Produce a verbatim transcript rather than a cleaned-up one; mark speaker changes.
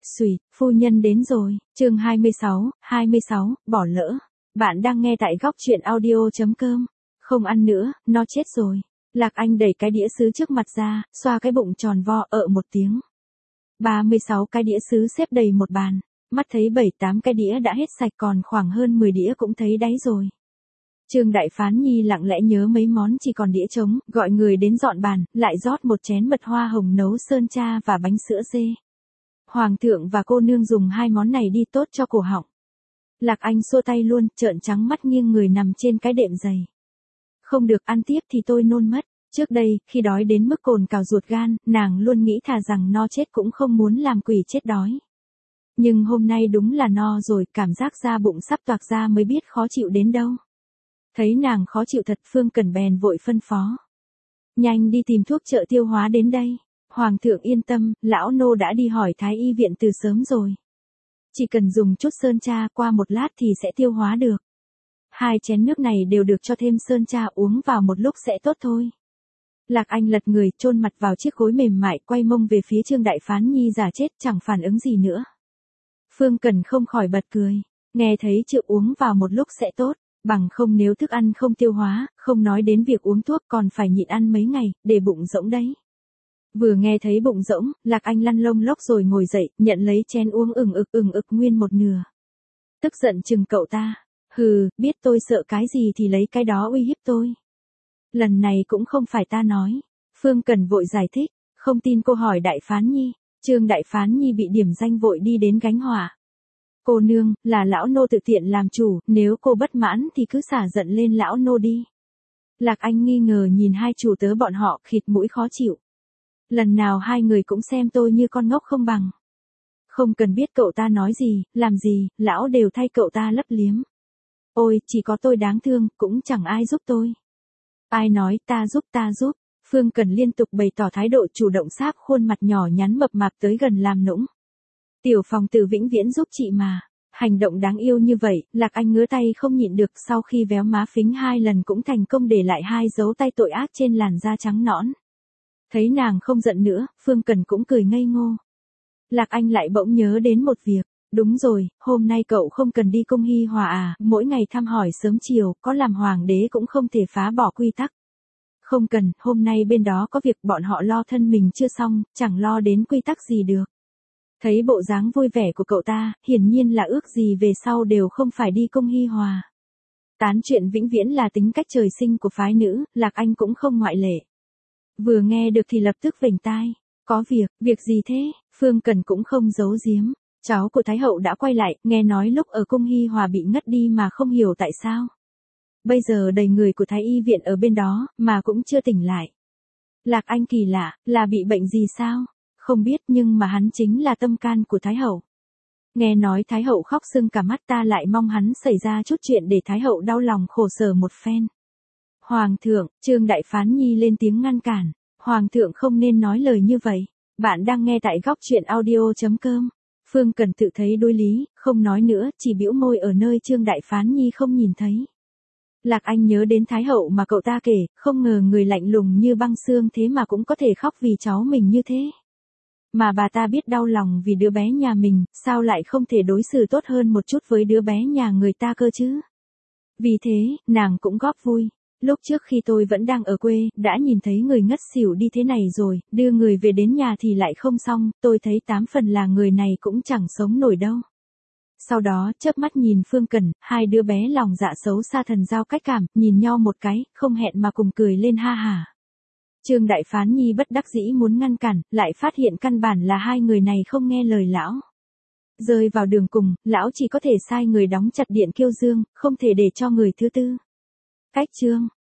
Speaker 1: Xùi, phu nhân đến rồi, chương hai mươi sáu, hai mươi sáu, bỏ lỡ. Bạn đang nghe tại góc chuyện audio.com. Không ăn nữa, nó chết rồi. Lạc Anh đẩy cái đĩa sứ trước mặt ra, xoa cái bụng tròn vo ợ một tiếng. ba mươi sáu cái đĩa sứ xếp đầy một bàn. Mắt thấy bảy tám cái đĩa đã hết sạch, còn khoảng hơn mười đĩa cũng thấy đáy rồi. Trương Đại Phán Nhi lặng lẽ nhớ mấy món chỉ còn đĩa trống, gọi người đến dọn bàn, lại rót một chén mật hoa hồng nấu sơn cha và bánh sữa dê. Hoàng thượng và cô nương dùng hai món này đi tốt cho cổ họng. Lạc Anh xua tay luôn, trợn trắng mắt nghiêng người nằm trên cái đệm dày. Không được ăn tiếp thì tôi nôn mất. Trước đây, khi đói đến mức cồn cào ruột gan, nàng luôn nghĩ thà rằng no chết cũng không muốn làm quỷ chết đói. Nhưng hôm nay đúng là no rồi, cảm giác da bụng sắp toạc ra mới biết khó chịu đến đâu. Thấy nàng khó chịu thật, Phương Cẩn bèn vội phân phó. Nhanh đi tìm thuốc trợ tiêu hóa đến đây. Hoàng thượng yên tâm, lão nô đã đi hỏi thái y viện từ sớm rồi. Chỉ cần dùng chút sơn cha, qua một lát thì sẽ tiêu hóa được. Hai chén nước này đều được cho thêm sơn cha, uống vào một lúc sẽ tốt thôi. Lạc Anh lật người, chôn mặt vào chiếc gối mềm mại, quay mông về phía Trương Đại Phán Nhi giả chết, chẳng phản ứng gì nữa. Phương Cẩn không khỏi bật cười, nghe thấy chữ uống vào một lúc sẽ tốt, bằng không nếu thức ăn không tiêu hóa, không nói đến việc uống thuốc còn phải nhịn ăn mấy ngày, để bụng rỗng đấy. Vừa nghe thấy bụng rỗng, Lạc Anh lăn lông lốc rồi ngồi dậy, nhận lấy chén uống ừng ực ừng ực nguyên một nửa. Tức giận chừng cậu ta, hừ, biết tôi sợ cái gì thì lấy cái đó uy hiếp tôi. Lần này cũng không phải ta nói. Phương Cẩn vội giải thích, không tin cô hỏi Đại Phán Nhi. Trương Đại Phán Nhi bị điểm danh vội đi đến gánh hỏa. Cô nương, là lão nô tự tiện làm chủ, nếu cô bất mãn thì cứ xả giận lên lão nô đi. Lạc Anh nghi ngờ nhìn hai chủ tớ bọn họ, khịt mũi khó chịu. Lần nào hai người cũng xem tôi như con ngốc không bằng. Không cần biết cậu ta nói gì, làm gì, lão đều thay cậu ta lấp liếm. Ôi, chỉ có tôi đáng thương, cũng chẳng ai giúp tôi. Ai nói ta giúp ta giúp. Phương Cẩn liên tục bày tỏ thái độ chủ động, sáp khuôn mặt nhỏ nhắn mập mạp tới gần làm nũng. Tiểu phòng tử vĩnh viễn giúp chị mà. Hành động đáng yêu như vậy, Lạc Anh ngứa tay không nhịn được, sau khi véo má phính hai lần cũng thành công để lại hai dấu tay tội ác trên làn da trắng nõn. Thấy nàng không giận nữa, Phương Cẩn cũng cười ngây ngô. Lạc Anh lại bỗng nhớ đến một việc. Đúng rồi, hôm nay cậu không cần đi cung hy hòa à, mỗi ngày thăm hỏi sớm chiều, có làm hoàng đế cũng không thể phá bỏ quy tắc. Không cần, hôm nay bên đó có việc, bọn họ lo thân mình chưa xong, chẳng lo đến quy tắc gì được. Thấy bộ dáng vui vẻ của cậu ta, hiển nhiên là ước gì về sau đều không phải đi cung hy hòa. Tán chuyện vĩnh viễn là tính cách trời sinh của phái nữ, Lạc Anh cũng không ngoại lệ. Vừa nghe được thì lập tức vểnh tai. Có việc, việc gì thế? Phương Cẩn cũng không giấu giếm. Cháu của Thái Hậu đã quay lại, nghe nói lúc ở cung hy hòa bị ngất đi mà không hiểu tại sao. Bây giờ đầy người của Thái y viện ở bên đó, mà cũng chưa tỉnh lại. Lạc Anh kỳ lạ, là bị bệnh gì sao? Không biết, nhưng mà hắn chính là tâm can của Thái Hậu. Nghe nói Thái Hậu khóc sưng cả mắt, ta lại mong hắn xảy ra chút chuyện để Thái Hậu đau lòng khổ sở một phen. Hoàng thượng, Trương Đại Phán Nhi lên tiếng ngăn cản. Hoàng thượng không nên nói lời như vậy. Bạn đang nghe tại góc chuyện audio.com. Phương Cẩn tự thấy đối lý, không nói nữa, chỉ bĩu môi ở nơi Trương Đại Phán Nhi không nhìn thấy. Lạc Anh nhớ đến Thái Hậu mà cậu ta kể, không ngờ người lạnh lùng như băng xương thế mà cũng có thể khóc vì cháu mình như thế. Mà bà ta biết đau lòng vì đứa bé nhà mình, sao lại không thể đối xử tốt hơn một chút với đứa bé nhà người ta cơ chứ? Vì thế, nàng cũng góp vui. Lúc trước khi tôi vẫn đang ở quê, đã nhìn thấy người ngất xỉu đi thế này rồi, đưa người về đến nhà thì lại không xong, tôi thấy tám phần là người này cũng chẳng sống nổi đâu. Sau đó, chớp mắt nhìn Phương Cẩn, hai đứa bé lòng dạ xấu xa thần giao cách cảm, nhìn nhau một cái, không hẹn mà cùng cười lên ha hả. Trương Đại Phán Nhi bất đắc dĩ muốn ngăn cản, lại phát hiện căn bản là hai người này không nghe lời lão. Rơi vào đường cùng, lão chỉ có thể sai người đóng chặt điện Kiêu Dương, không thể để cho người thứ tư. Cách chương.